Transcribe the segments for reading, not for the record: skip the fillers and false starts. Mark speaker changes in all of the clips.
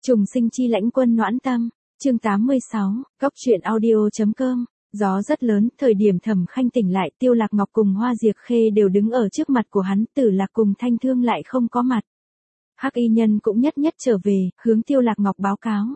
Speaker 1: Trùng sinh chi lãnh quân noãn tâm, chương 86, góc truyện audio.com. Gió rất lớn, thời điểm Thẩm Khanh tỉnh lại, Tiêu Lạc Ngọc cùng Hoa Diệp Khê đều đứng ở trước mặt của hắn, Tử Lạc cùng Thanh Thương lại không có mặt. Hắc y nhân cũng nhất nhất trở về, hướng Tiêu Lạc Ngọc báo cáo.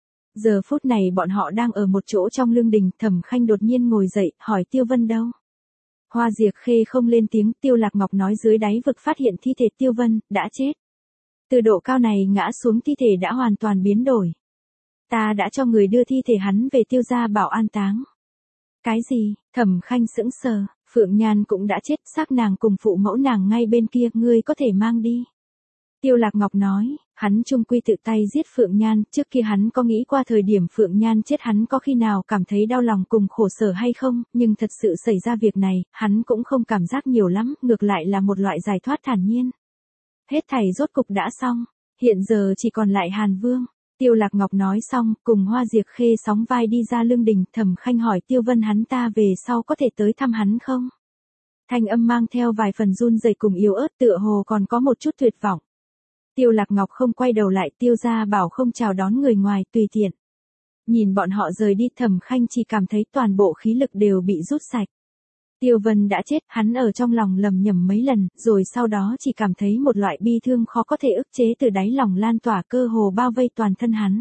Speaker 1: Giờ phút này bọn họ đang ở một chỗ trong lương đình, Thẩm Khanh đột nhiên ngồi dậy, hỏi Tiêu Vân đâu? Hoa Diệp Khê không lên tiếng, Tiêu Lạc Ngọc nói dưới đáy vực phát hiện thi thể Tiêu Vân, đã chết. Từ độ cao này ngã xuống thi thể đã hoàn toàn biến đổi. Ta đã cho người đưa thi thể hắn về Tiêu gia bảo an táng. Cái gì? Thẩm Khanh sững sờ, Phượng Nhan cũng đã chết, xác nàng cùng phụ mẫu nàng ngay bên kia, ngươi có thể mang đi. Tiêu Lạc Ngọc nói, hắn chung quy tự tay giết Phượng Nhan, trước kia hắn có nghĩ qua thời điểm Phượng Nhan chết hắn có khi nào cảm thấy đau lòng cùng khổ sở hay không, nhưng thật sự xảy ra việc này, hắn cũng không cảm giác nhiều lắm, ngược lại là một loại giải thoát thản nhiên. Hết thảy rốt cục đã xong, hiện giờ chỉ còn lại Hàn Vương. Tiêu Lạc Ngọc nói xong, cùng Hoa Diệp Khê sóng vai đi ra lương đình, Thẩm Khanh hỏi Tiêu Vân hắn ta về sau có thể tới thăm hắn không? Thanh âm mang theo vài phần run rẩy cùng yếu ớt, tựa hồ còn có một chút tuyệt vọng. Tiêu Lạc Ngọc không quay đầu lại, Tiêu gia bảo không chào đón người ngoài, tùy tiện. Nhìn bọn họ rời đi, Thẩm Khanh chỉ cảm thấy toàn bộ khí lực đều bị rút sạch. Tiêu Vân đã chết, hắn ở trong lòng lầm nhầm mấy lần, rồi sau đó chỉ cảm thấy một loại bi thương khó có thể ức chế từ đáy lòng lan tỏa, cơ hồ bao vây toàn thân hắn.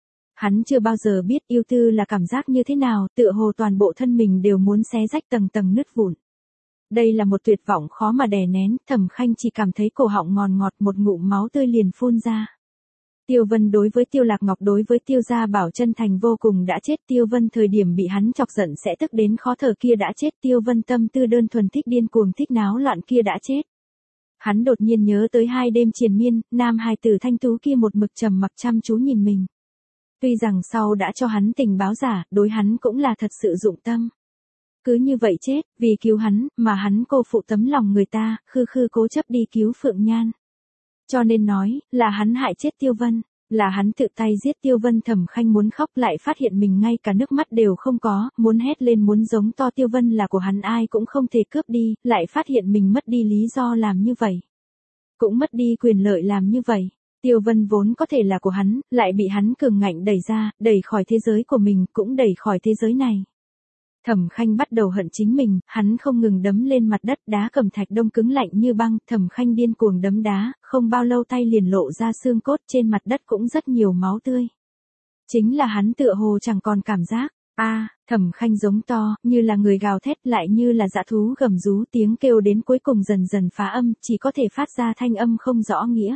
Speaker 1: Hắn chưa bao giờ biết yêu tư là cảm giác như thế nào, tựa hồ toàn bộ thân mình đều muốn xé rách tầng tầng nứt vụn. Đây là một tuyệt vọng khó mà đè nén, Thẩm Khanh chỉ cảm thấy cổ họng ngọt ngọt, một ngụm máu tươi liền phun ra. Tiêu Vân đối với Tiêu Lạc Ngọc đối với Tiêu gia bảo chân thành vô cùng, đã chết. Tiêu Vân thời điểm bị hắn chọc giận sẽ tức đến khó thở kia đã chết. Tiêu Vân tâm tư đơn thuần thích điên cuồng thích náo loạn kia đã chết. Hắn đột nhiên nhớ tới 2 đêm triền miên, nam hài tử thanh tú kia một mực trầm mặc chăm chú nhìn mình. Tuy rằng sau đã cho hắn tình báo giả, đối hắn cũng là thật sự dụng tâm. Cứ như vậy chết, vì cứu hắn, mà hắn cô phụ tấm lòng người ta, khư khư cố chấp đi cứu Phượng Nhan. Cho nên nói, là hắn hại chết Tiêu Vân, là hắn tự tay giết Tiêu Vân. Thẩm Khanh muốn khóc lại phát hiện mình ngay cả nước mắt đều không có, muốn hét lên muốn giống to Tiêu Vân là của hắn ai cũng không thể cướp đi, lại phát hiện mình mất đi lý do làm như vậy. Cũng mất đi quyền lợi làm như vậy. Tiêu Vân vốn có thể là của hắn, lại bị hắn cường ngạnh đẩy ra, đẩy khỏi thế giới của mình, cũng đẩy khỏi thế giới này. Thẩm Khanh bắt đầu hận chính mình, hắn không ngừng đấm lên mặt đất, đá cẩm thạch đông cứng lạnh như băng, Thẩm Khanh điên cuồng đấm đá, không bao lâu tay liền lộ ra xương cốt, trên mặt đất cũng rất nhiều máu tươi. Chính là hắn tựa hồ chẳng còn cảm giác. Thẩm Khanh giống to, như là người gào thét, lại như là dã thú gầm rú, tiếng kêu đến cuối cùng dần dần phá âm, chỉ có thể phát ra thanh âm không rõ nghĩa.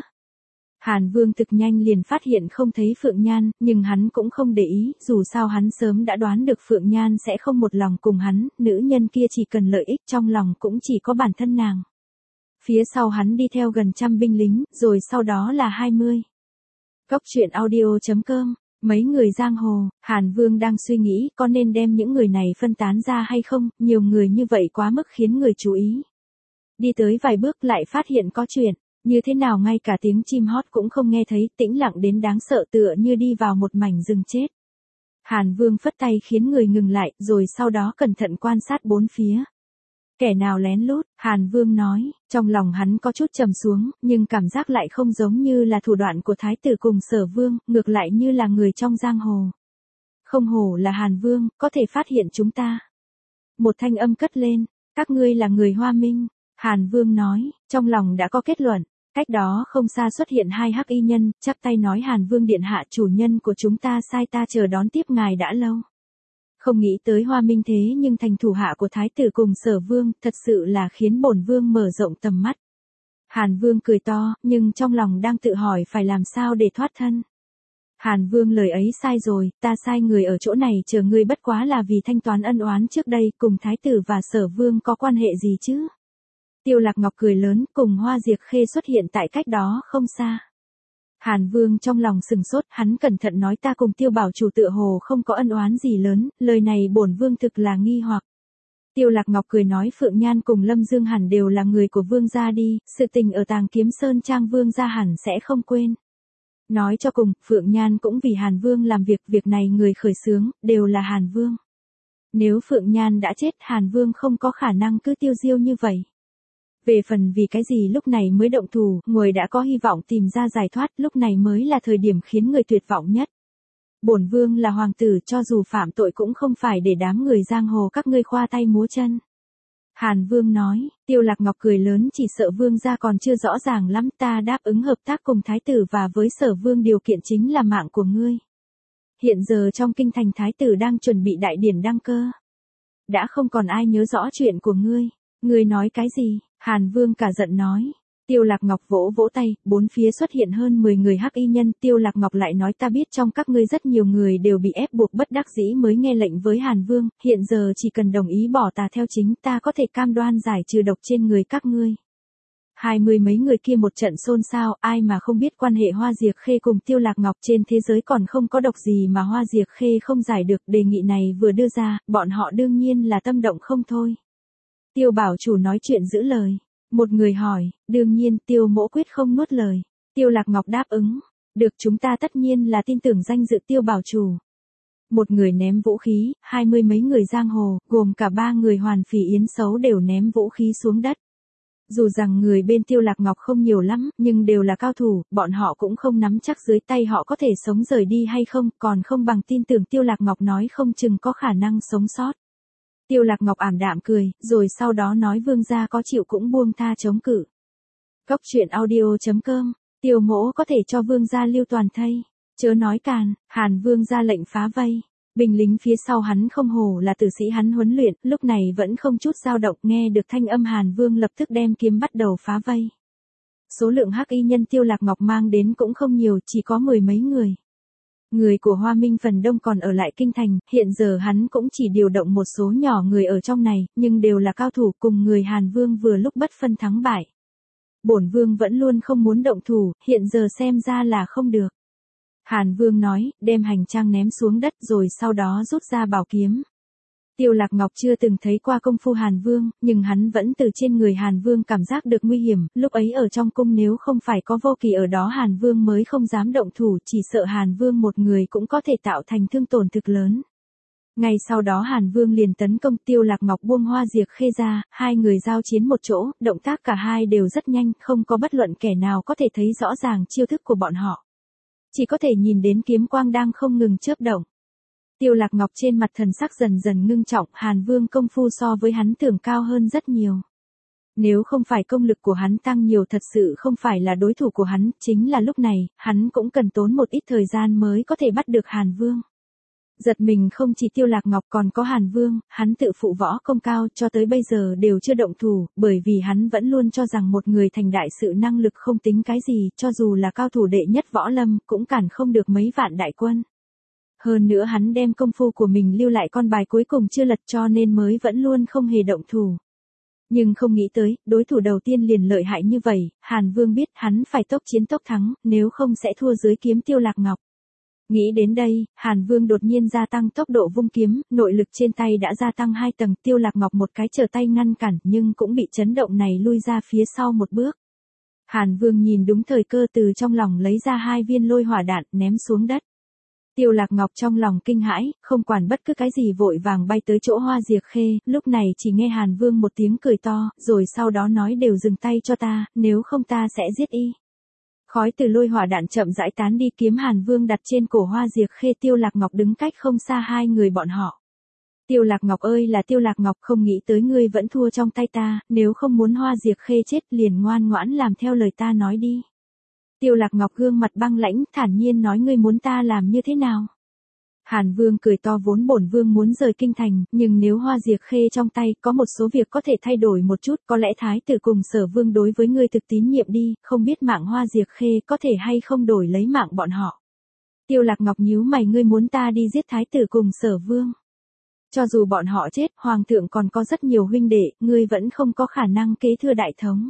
Speaker 1: Hàn Vương thực nhanh liền phát hiện không thấy Phượng Nhan, nhưng hắn cũng không để ý, dù sao hắn sớm đã đoán được Phượng Nhan sẽ không một lòng cùng hắn, nữ nhân kia chỉ cần lợi ích trong lòng cũng chỉ có bản thân nàng. Phía sau hắn đi theo gần 100 binh lính, rồi sau đó là 20. Góc truyện audio.com, mấy người giang hồ, Hàn Vương đang suy nghĩ có nên đem những người này phân tán ra hay không, nhiều người như vậy quá mức khiến người chú ý. Đi tới vài bước lại phát hiện có chuyện. Như thế nào ngay cả tiếng chim hót cũng không nghe thấy, tĩnh lặng đến đáng sợ, tựa như đi vào một mảnh rừng chết. Hàn Vương phất tay khiến người ngừng lại, rồi sau đó cẩn thận quan sát bốn phía. Kẻ nào lén lút, Hàn Vương nói, trong lòng hắn có chút trầm xuống, nhưng cảm giác lại không giống như là thủ đoạn của Thái tử cùng Sở Vương, ngược lại như là người trong giang hồ. Không hổ là Hàn Vương, có thể phát hiện chúng ta. Một thanh âm cất lên, các ngươi là người Hoa Minh. Hàn Vương nói, trong lòng đã có kết luận. Cách đó không xa xuất hiện 2 hắc y nhân, chắp tay nói Hàn Vương điện hạ, chủ nhân của chúng ta sai ta chờ đón tiếp ngài đã lâu. Không nghĩ tới Hoa Minh thế nhưng thành thủ hạ của Thái tử cùng Sở Vương, thật sự là khiến bổn vương mở rộng tầm mắt. Hàn Vương cười to, nhưng trong lòng đang tự hỏi phải làm sao để thoát thân. Hàn Vương lời ấy sai rồi, ta sai người ở chỗ này chờ ngươi bất quá là vì thanh toán ân oán trước đây, cùng Thái tử và Sở Vương có quan hệ gì chứ? Tiêu Lạc Ngọc cười lớn, cùng Hoa Diệp Khê xuất hiện tại cách đó không xa. Hàn Vương trong lòng sừng sốt, hắn cẩn thận nói ta cùng Tiêu bảo chủ tựa hồ không có ân oán gì lớn, lời này bổn vương thực là nghi hoặc. Tiêu Lạc Ngọc cười nói Phượng Nhan cùng Lâm Dương hẳn đều là người của vương gia đi, sự tình ở Tàng Kiếm Sơn Trang vương gia hẳn sẽ không quên. Nói cho cùng, Phượng Nhan cũng vì Hàn Vương làm việc này người khởi xướng, đều là Hàn Vương. Nếu Phượng Nhan đã chết, Hàn Vương không có khả năng cứ tiêu diêu như vậy. Về phần vì cái gì lúc này mới động thủ, người đã có hy vọng tìm ra giải thoát, lúc này mới là thời điểm khiến người tuyệt vọng nhất. Bổn vương là hoàng tử, cho dù phạm tội cũng không phải để đám người giang hồ các ngươi khoa tay múa chân. Hàn Vương nói, Tiêu Lạc Ngọc cười lớn, chỉ sợ vương gia còn chưa rõ ràng lắm, ta đáp ứng hợp tác cùng thái tử và với Sở Vương, điều kiện chính là mạng của ngươi. Hiện giờ trong kinh thành thái tử đang chuẩn bị đại điển đăng cơ. Đã không còn ai nhớ rõ chuyện của ngươi. Ngươi nói cái gì? Hàn Vương cả giận nói. Tiêu Lạc Ngọc vỗ vỗ tay, bốn phía xuất hiện hơn 10 người hắc y nhân. Tiêu Lạc Ngọc lại nói, ta biết trong các ngươi rất nhiều người đều bị ép buộc bất đắc dĩ mới nghe lệnh với Hàn Vương, hiện giờ chỉ cần đồng ý bỏ tà theo chính, ta có thể cam đoan giải trừ độc trên người các ngươi. 20 mấy người kia một trận xôn xao, ai mà không biết quan hệ Hoa Diệp Khê cùng Tiêu Lạc Ngọc, trên thế giới còn không có độc gì mà Hoa Diệp Khê không giải được. Đề nghị này vừa đưa ra, bọn họ đương nhiên là tâm động không thôi. Tiêu bảo chủ nói chuyện giữ lời. Một người hỏi, đương nhiên Tiêu mỗ quyết không nuốt lời. Tiêu Lạc Ngọc đáp ứng, được, chúng ta tất nhiên là tin tưởng danh dự Tiêu bảo chủ. Một người ném vũ khí, 20 mấy người giang hồ, gồm cả 3 người Hoàn Phỉ Yến Xấu đều ném vũ khí xuống đất. Dù rằng người bên Tiêu Lạc Ngọc không nhiều lắm, nhưng đều là cao thủ, bọn họ cũng không nắm chắc dưới tay họ có thể sống rời đi hay không, còn không bằng tin tưởng Tiêu Lạc Ngọc nói không chừng có khả năng sống sót. Tiêu Lạc Ngọc ảm đạm cười, rồi sau đó nói vương gia có chịu cũng buông tha chống cự. Cốc truyện audio.com, Tiêu mỗ có thể cho vương gia lưu toàn thây. Chớ nói càn, Hàn Vương ra lệnh phá vây. Binh lính phía sau hắn không hổ là tử sĩ hắn huấn luyện, lúc này vẫn không chút dao động, nghe được thanh âm Hàn Vương lập tức đem kiếm bắt đầu phá vây. Số lượng hắc y nhân Tiêu Lạc Ngọc mang đến cũng không nhiều, chỉ có 10 mấy người. Người của Hoa Minh phần đông còn ở lại kinh thành, hiện giờ hắn cũng chỉ điều động một số nhỏ người ở trong này, nhưng đều là cao thủ, cùng người Hàn Vương vừa lúc bất phân thắng bại. Bổn vương vẫn luôn không muốn động thủ, hiện giờ xem ra là không được. Hàn Vương nói, đem hành trang ném xuống đất rồi sau đó rút ra bảo kiếm. Tiêu Lạc Ngọc chưa từng thấy qua công phu Hàn Vương, nhưng hắn vẫn từ trên người Hàn Vương cảm giác được nguy hiểm, lúc ấy ở trong cung nếu không phải có Vô Kỳ ở đó Hàn Vương mới không dám động thủ, chỉ sợ Hàn Vương một người cũng có thể tạo thành thương tổn thực lớn. Ngay sau đó Hàn Vương liền tấn công, Tiêu Lạc Ngọc buông Hoa Diệp Khê ra, hai người giao chiến một chỗ, động tác cả hai đều rất nhanh, không có bất luận kẻ nào có thể thấy rõ ràng chiêu thức của bọn họ. Chỉ có thể nhìn đến kiếm quang đang không ngừng chớp động. Tiêu Lạc Ngọc trên mặt thần sắc dần dần ngưng trọng, Hàn Vương công phu so với hắn tưởng cao hơn rất nhiều. Nếu không phải công lực của hắn tăng nhiều thật sự không phải là đối thủ của hắn, chính là lúc này, hắn cũng cần tốn một ít thời gian mới có thể bắt được Hàn Vương. Giật mình không chỉ Tiêu Lạc Ngọc còn có Hàn Vương, hắn tự phụ võ công cao cho tới bây giờ đều chưa động thủ, bởi vì hắn vẫn luôn cho rằng một người thành đại sự năng lực không tính cái gì, cho dù là cao thủ đệ nhất võ lâm, cũng cản không được mấy vạn đại quân. Hơn nữa hắn đem công phu của mình lưu lại con bài cuối cùng chưa lật cho nên mới vẫn luôn không hề động thủ. Nhưng không nghĩ tới, đối thủ đầu tiên liền lợi hại như vậy, Hàn Vương biết hắn phải tốc chiến tốc thắng, nếu không sẽ thua dưới kiếm Tiêu Lạc Ngọc. Nghĩ đến đây, Hàn Vương đột nhiên gia tăng tốc độ vung kiếm, nội lực trên tay đã gia tăng 2 tầng, Tiêu Lạc Ngọc một cái trở tay ngăn cản nhưng cũng bị chấn động này lui ra phía sau một bước. Hàn Vương nhìn đúng thời cơ từ trong lòng lấy ra 2 viên lôi hỏa đạn ném xuống đất. Tiêu Lạc Ngọc trong lòng kinh hãi, không quản bất cứ cái gì vội vàng bay tới chỗ Hoa Diệp Khê, lúc này chỉ nghe Hàn Vương một tiếng cười to, rồi sau đó nói đều dừng tay cho ta, nếu không ta sẽ giết y. Khói từ lôi hỏa đạn chậm rãi tán đi, kiếm Hàn Vương đặt trên cổ Hoa Diệp Khê, Tiêu Lạc Ngọc đứng cách không xa hai người bọn họ. Tiêu Lạc Ngọc ơi là Tiêu Lạc Ngọc, không nghĩ tới ngươi vẫn thua trong tay ta, nếu không muốn Hoa Diệp Khê chết liền ngoan ngoãn làm theo lời ta nói đi. Tiêu Lạc Ngọc gương mặt băng lãnh, thản nhiên nói ngươi muốn ta làm như thế nào? Hàn Vương cười to, vốn bổn vương muốn rời kinh thành, nhưng nếu Hoa Diệp Khê trong tay, có một số việc có thể thay đổi một chút, có lẽ thái tử cùng Sở Vương đối với ngươi thực tín nhiệm đi, không biết mạng Hoa Diệp Khê có thể hay không đổi lấy mạng bọn họ. Tiêu Lạc Ngọc nhíu mày, ngươi muốn ta đi giết thái tử cùng Sở Vương? Cho dù bọn họ chết, hoàng thượng còn có rất nhiều huynh đệ, ngươi vẫn không có khả năng kế thừa đại thống.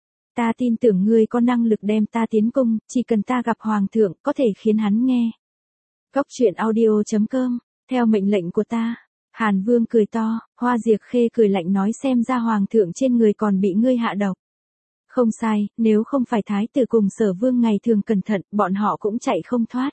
Speaker 1: Ta tin tưởng ngươi có năng lực đem ta tiến cung, chỉ cần ta gặp hoàng thượng, có thể khiến hắn nghe. Cốc truyện audio.com, theo mệnh lệnh của ta. Hàn Vương cười to, Hoa Diệp Khê cười lạnh nói xem ra hoàng thượng trên người còn bị ngươi hạ độc. Không sai, nếu không phải thái tử cùng Sở Vương ngày thường cẩn thận, bọn họ cũng chạy không thoát.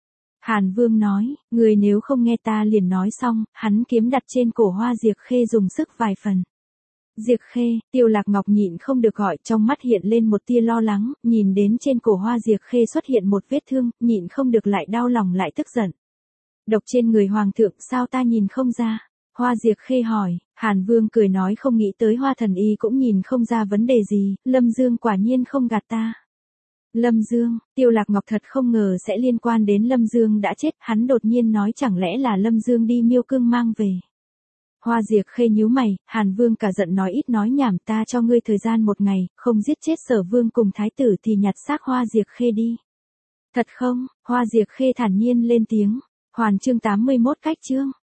Speaker 1: Hàn Vương nói, ngươi nếu không nghe ta liền nói xong, hắn kiếm đặt trên cổ Hoa Diệp Khê dùng sức vài phần. Diệp Khê, Tiêu Lạc Ngọc nhịn không được gọi, trong mắt hiện lên một tia lo lắng, nhìn đến trên cổ Hoa Diệp Khê xuất hiện một vết thương, nhịn không được lại đau lòng lại tức giận. Độc trên người hoàng thượng, sao ta nhìn không ra? Hoa Diệp Khê hỏi, Hàn Vương cười nói không nghĩ tới Hoa thần y cũng nhìn không ra vấn đề gì, Lâm Dương quả nhiên không gạt ta. Lâm Dương, Tiêu Lạc Ngọc thật không ngờ sẽ liên quan đến Lâm Dương đã chết, hắn đột nhiên nói chẳng lẽ là Lâm Dương đi Miêu Cương mang về. Hoa Diệp Khê nhíu mày, Hàn Vương cả giận nói ít nói nhảm, ta cho ngươi thời gian 1 ngày, không giết chết Sở Vương cùng thái tử thì nhặt xác Hoa Diệp Khê đi. Thật không? Hoa Diệp Khê thản nhiên lên tiếng. Hoàn chương 81 cách chương.